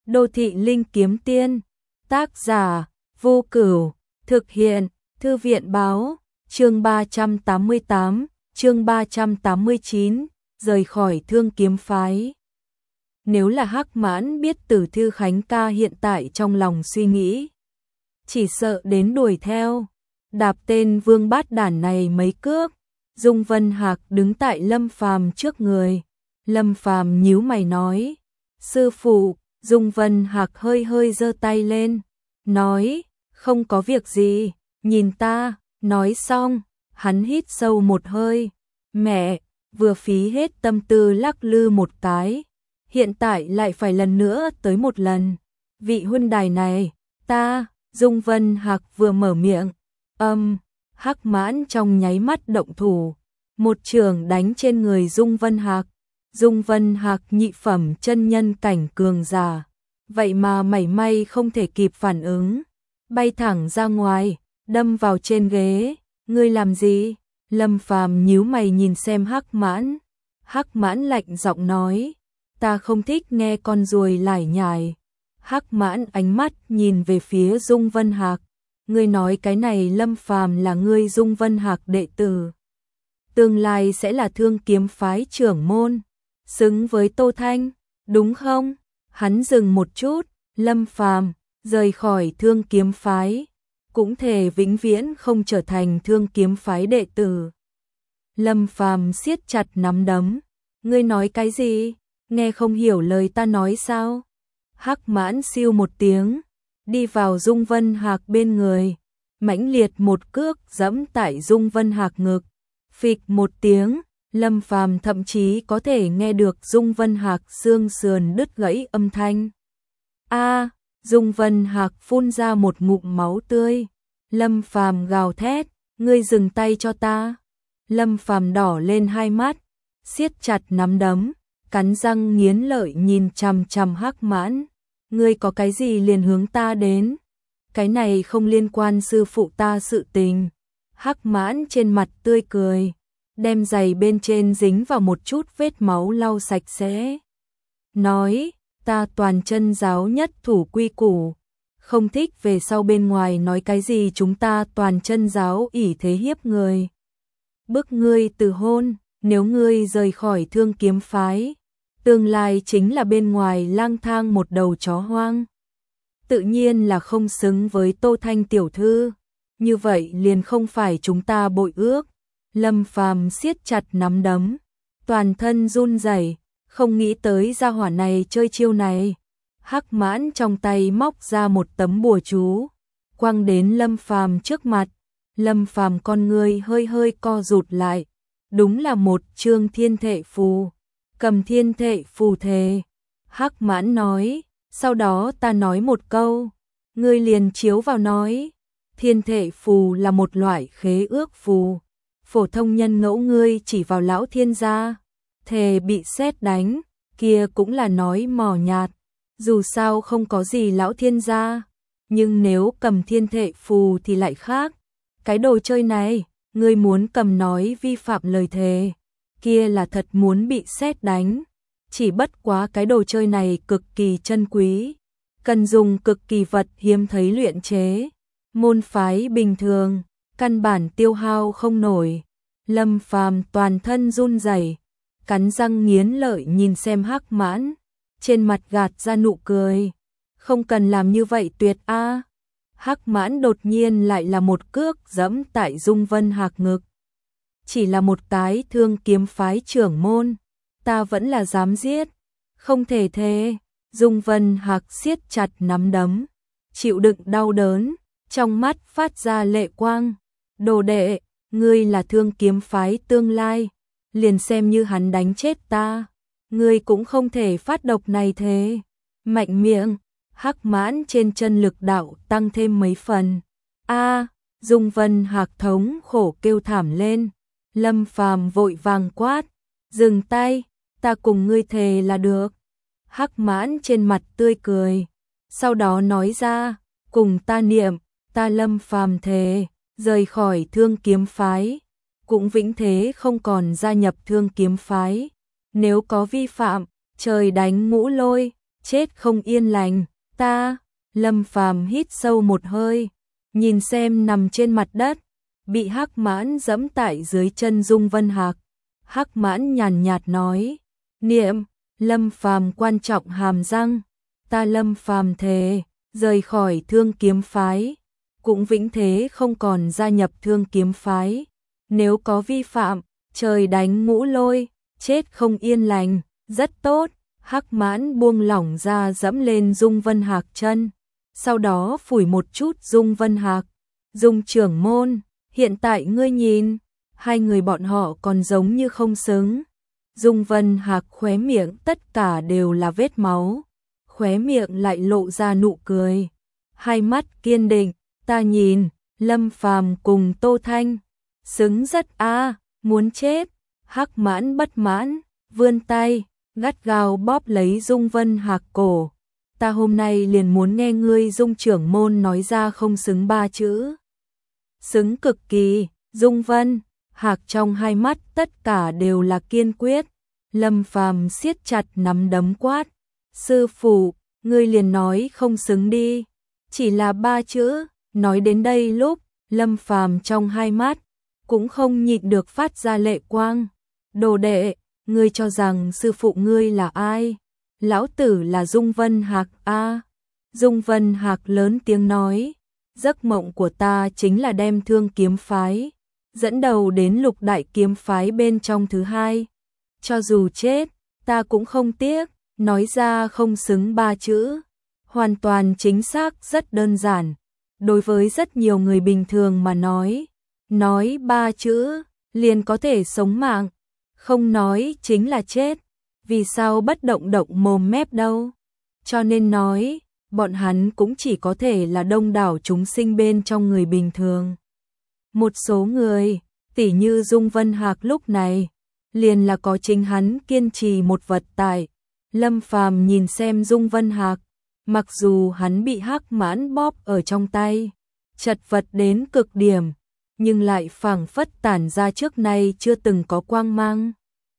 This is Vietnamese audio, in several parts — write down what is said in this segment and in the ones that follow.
Đô thị linh kiếm tiên, tác giả, Vô Cửu, thực hiện, Thư viện báo, chương 388, chương 389, rời khỏi Thương Kiếm phái. Nếu là Hắc Mãn biết Tử Thư Khánh ca hiện tại trong lòng suy nghĩ, chỉ sợ đến đuổi theo, đạp tên vương bát đản này mấy cước. Dung Vân Hạc đứng tại Lâm Phàm trước người. Lâm Phàm nhíu mày nói, sư phụ. Dung Vân Hạc hơi hơi giơ tay lên, nói, không có việc gì, nhìn ta. Nói xong, hắn hít sâu một hơi, mẹ, vừa phí hết tâm tư lắc lư một cái, hiện tại lại phải lần nữa tới một lần. Vị huynh đài này, ta. Dung Vân Hạc vừa mở miệng, Hắc Mãn trong nháy mắt động thủ, một chưởng đánh trên người Dung Vân Hạc. Dung Vân Hạc nhị phẩm chân nhân cảnh cường giả, vậy mà mảy may không thể kịp phản ứng, bay thẳng ra ngoài, đâm vào trên ghế. Ngươi làm gì? Lâm Phàm nhíu mày nhìn xem Hắc Mãn. Hắc Mãn lạnh giọng nói, ta không thích nghe con ruồi lải nhải. Hắc Mãn ánh mắt nhìn về phía Dung Vân Hạc, ngươi nói cái này Lâm Phàm là ngươi Dung Vân Hạc đệ tử, tương lai sẽ là Thương Kiếm phái trưởng môn, xứng với Tô Thanh, đúng không? Hắn dừng một chút, Lâm Phàm rời khỏi Thương Kiếm phái, cũng thề vĩnh viễn không trở thành Thương Kiếm phái đệ tử. Lâm Phàm siết chặt nắm đấm, ngươi nói cái gì? Nghe không hiểu lời ta nói sao? Hắc Mãn siêu một tiếng, đi vào Dung Vân Hạc bên người, mãnh liệt một cước giẫm tại Dung Vân Hạc ngực, phịch một tiếng. Lâm Phàm thậm chí có thể nghe được Dung Vân Hạc xương sườn đứt gãy âm thanh. A! Dung Vân Hạc phun ra một ngụm máu tươi. Lâm Phàm gào thét, ngươi dừng tay cho ta. Lâm Phàm đỏ lên hai mắt, siết chặt nắm đấm, cắn răng nghiến lợi nhìn chằm chằm Hắc Mãn. Ngươi có cái gì liền hướng ta đến? Cái này không liên quan sư phụ ta sự tình. Hắc Mãn trên mặt tươi cười, đem giày bên trên dính vào một chút vết máu lau sạch sẽ. Nói, ta toàn chân giáo nhất thủ quy củ, không thích về sau bên ngoài nói cái gì chúng ta toàn chân giáo ỷ thế hiếp người. Bức ngươi từ hôn, nếu ngươi rời khỏi Thương Kiếm phái, tương lai chính là bên ngoài lang thang một đầu chó hoang. Tự nhiên là không xứng với Tô Thanh tiểu thư, như vậy liền không phải chúng ta bội ước. Lâm Phàm siết chặt nắm đấm, toàn thân run rẩy, không nghĩ tới gia hỏa này chơi chiêu này. Hắc Mãn trong tay móc ra một tấm bùa chú, quăng đến Lâm Phàm trước mặt. Lâm Phàm con ngươi hơi hơi co rụt lại, đúng là một chương thiên thệ phù. Cầm thiên thệ phù thề. Hắc Mãn nói, sau đó ta nói một câu, ngươi liền chiếu vào nói. Thiên thệ phù là một loại khế ước phù, phổ thông nhân ngẫu ngươi chỉ vào lão thiên gia, thề bị sét đánh, kia cũng là nói mò nhạt, dù sao không có gì lão thiên gia, nhưng nếu cầm thiên thệ phù thì lại khác. Cái đồ chơi này, ngươi muốn cầm nói vi phạm lời thề, kia là thật muốn bị sét đánh. Chỉ bất quá cái đồ chơi này cực kỳ chân quý, cần dùng cực kỳ vật hiếm thấy luyện chế, môn phái bình thường căn bản tiêu hao không nổi. Lâm Phàm toàn thân run rẩy, cắn răng nghiến lợi nhìn xem Hắc Mãn, trên mặt gạt ra nụ cười. Không cần làm như vậy tuyệt a. Hắc Mãn đột nhiên lại là một cước giẫm tại Dung Vân Hạc ngực. Chỉ là một cái Thương Kiếm phái trưởng môn, ta vẫn là dám giết, không thể thế. Dung Vân Hạc siết chặt nắm đấm, chịu đựng đau đớn, trong mắt phát ra lệ quang. Đồ đệ, ngươi là Thương Kiếm phái tương lai, liền xem như hắn đánh chết ta, ngươi cũng không thể phát độc này thế. Mạnh miệng. Hắc Mãn trên chân lực đạo tăng thêm mấy phần. A! Dung Vân Hạc thống khổ kêu thảm lên. Lâm Phàm vội vàng quát, dừng tay, ta cùng ngươi thề là được. Hắc Mãn trên mặt tươi cười, sau đó nói ra, cùng ta niệm, ta Lâm Phàm thề, rời khỏi Thương Kiếm phái, cũng vĩnh thế không còn gia nhập Thương Kiếm phái. Nếu có vi phạm, trời đánh ngũ lôi, chết không yên lành, ta, Lâm Phàm hít sâu một hơi, nhìn xem nằm trên mặt đất, bị Hắc Mãn giẫm tại dưới chân Dung Vân Hạc. Hắc Mãn nhàn nhạt nói, niệm, Lâm Phàm quan trọng hàm răng, ta Lâm Phàm thề, rời khỏi Thương Kiếm Phái, cũng vĩnh thế không còn gia nhập Thương Kiếm Phái, nếu có vi phạm, trời đánh ngũ lôi, chết không yên lành, rất tốt. Hắc Mãn buông lỏng ra dẫm lên Dung Vân Hạc chân, sau đó phủi một chút Dung Vân Hạc. Dung trưởng môn, hiện tại ngươi nhìn, hai người bọn họ còn giống như không xứng. Dung Vân Hạc khóe miệng tất cả đều là vết máu, khóe miệng lại lộ ra nụ cười, hai mắt kiên định, ta nhìn, Lâm Phàm cùng Tô Thanh, xứng rất muốn chết. Hắc Mãn bất mãn, vươn tay, gắt gao bóp lấy Dung Vân Hạc cổ. Ta hôm nay liền muốn nghe ngươi Dung trưởng môn nói ra không xứng ba chữ. Xứng cực kỳ, Dung Vân Hạc trong hai mắt tất cả đều là kiên quyết. Lâm Phàm siết chặt nắm đấm quát, sư phụ, ngươi liền nói không xứng đi, chỉ là ba chữ. Nói đến đây lúc, Lâm Phàm trong hai mắt cũng không nhịn được phát ra lệ quang. Đồ đệ, ngươi cho rằng sư phụ ngươi là ai? Lão tử là Dung Vân Hạc a. Dung Vân Hạc lớn tiếng nói, giấc mộng của ta chính là đem Thương Kiếm Phái dẫn đầu đến Lục Đại Kiếm Phái bên trong thứ hai. Cho dù chết, ta cũng không tiếc. Nói ra không xứng ba chữ, hoàn toàn chính xác, rất đơn giản. Đối với rất nhiều người bình thường mà nói ba chữ liền có thể sống mạng, không nói chính là chết. Vì sao bất động động mồm mép đâu? Cho nên nói, bọn hắn cũng chỉ có thể là đông đảo chúng sinh bên trong người bình thường. Một số người, tỉ như Dung Vân Hạc lúc này, liền là có chính hắn kiên trì một vật tại. Lâm Phàm nhìn xem Dung Vân Hạc, mặc dù hắn bị Hắc Mãn bóp ở trong tay, chật vật đến cực điểm, nhưng lại phảng phất tản ra trước nay chưa từng có quang mang.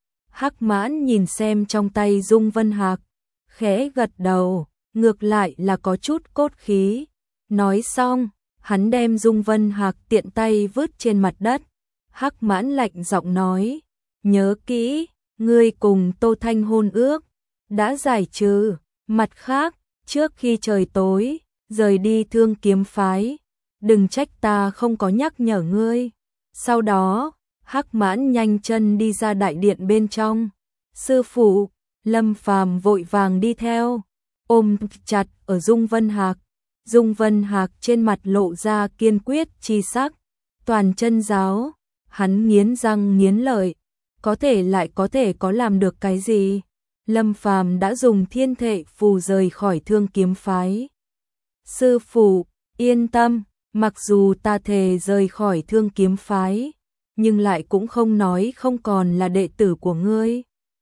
Hắc Mãn nhìn xem trong tay Dung Vân Hạc, khẽ gật đầu, ngược lại là có chút cốt khí. Nói xong, hắn đem Dung Vân Hạc tiện tay vứt trên mặt đất. Hắc Mãn lạnh giọng nói, nhớ kỹ, ngươi cùng Tô Thanh hôn ước đã giải trừ, mặt khác, trước khi trời tối, rời đi Thương Kiếm Phái, đừng trách ta không có nhắc nhở ngươi. Sau đó, Hắc Mãn nhanh chân đi ra đại điện bên trong. Sư phụ, Lâm Phàm vội vàng đi theo, ôm chặt ở Dung Vân Hạc. Dung Vân Hạc trên mặt lộ ra kiên quyết chi sắc, toàn chân giáo, hắn nghiến răng nghiến lợi, có thể lại có thể có làm được cái gì? Lâm Phàm đã dùng thiên thệ phù rời khỏi Thương Kiếm Phái. Sư phụ, yên tâm, mặc dù ta thề rời khỏi Thương Kiếm Phái, nhưng lại cũng không nói không còn là đệ tử của ngươi.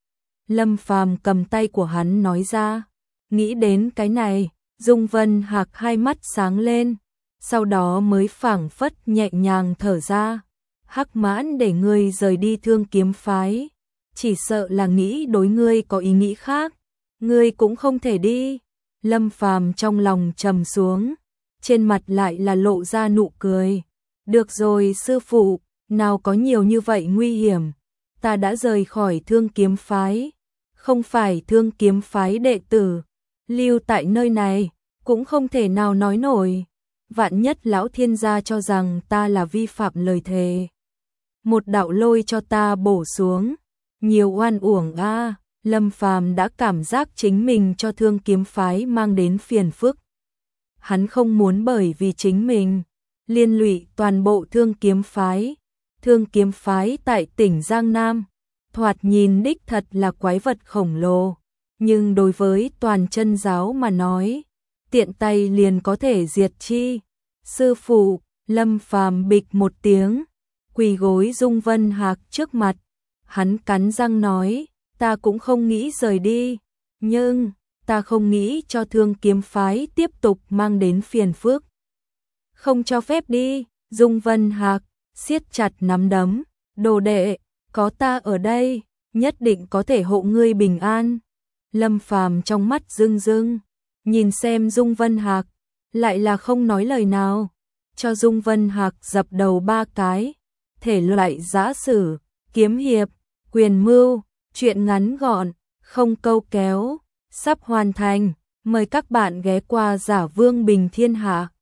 Lâm Phàm cầm tay của hắn nói ra. Nghĩ đến cái này, Dung Vân Hạc hai mắt sáng lên, sau đó mới phảng phất nhẹ nhàng thở ra. Hắc Mãn để ngươi rời đi Thương Kiếm Phái, chỉ sợ là nghĩ đối ngươi có ý nghĩ khác, ngươi cũng không thể đi. Lâm Phàm trong lòng trầm xuống, trên mặt lại là lộ ra nụ cười. Được rồi sư phụ, nào có nhiều như vậy nguy hiểm, ta đã rời khỏi Thương Kiếm Phái, không phải Thương Kiếm Phái đệ tử, lưu tại nơi này, cũng không thể nào nói nổi. Vạn nhất lão thiên gia cho rằng ta là vi phạm lời thề, một đạo lôi cho ta bổ xuống, nhiều oan uổng a. Lâm Phàm đã cảm giác chính mình cho Thương Kiếm Phái mang đến phiền phức. Hắn không muốn bởi vì chính mình liên lụy toàn bộ Thương Kiếm Phái. Thương Kiếm Phái tại tỉnh Giang Nam, thoạt nhìn đích thật là quái vật khổng lồ, nhưng đối với toàn chân giáo mà nói, tiện tay liền có thể diệt chi. Sư phụ, Lâm Phàm bịch một tiếng, quỳ gối Dung Vân Hạc trước mặt. Hắn cắn răng nói, ta cũng không nghĩ rời đi, nhưng ta không nghĩ cho Thương Kiếm Phái tiếp tục mang đến phiền phức. Không cho phép đi. Dung Vân Hạc siết chặt nắm đấm, đồ đệ, có ta ở đây, nhất định có thể hộ ngươi bình an. Lâm Phàm trong mắt rưng rưng, nhìn xem Dung Vân Hạc, lại là không nói lời nào, cho Dung Vân Hạc dập đầu 3 cái, thể loại giã sử, kiếm hiệp, quyền mưu, truyện ngắn gọn, không câu kéo, sắp hoàn thành, mời các bạn ghé qua Giả Vương Bình Thiên Hạ.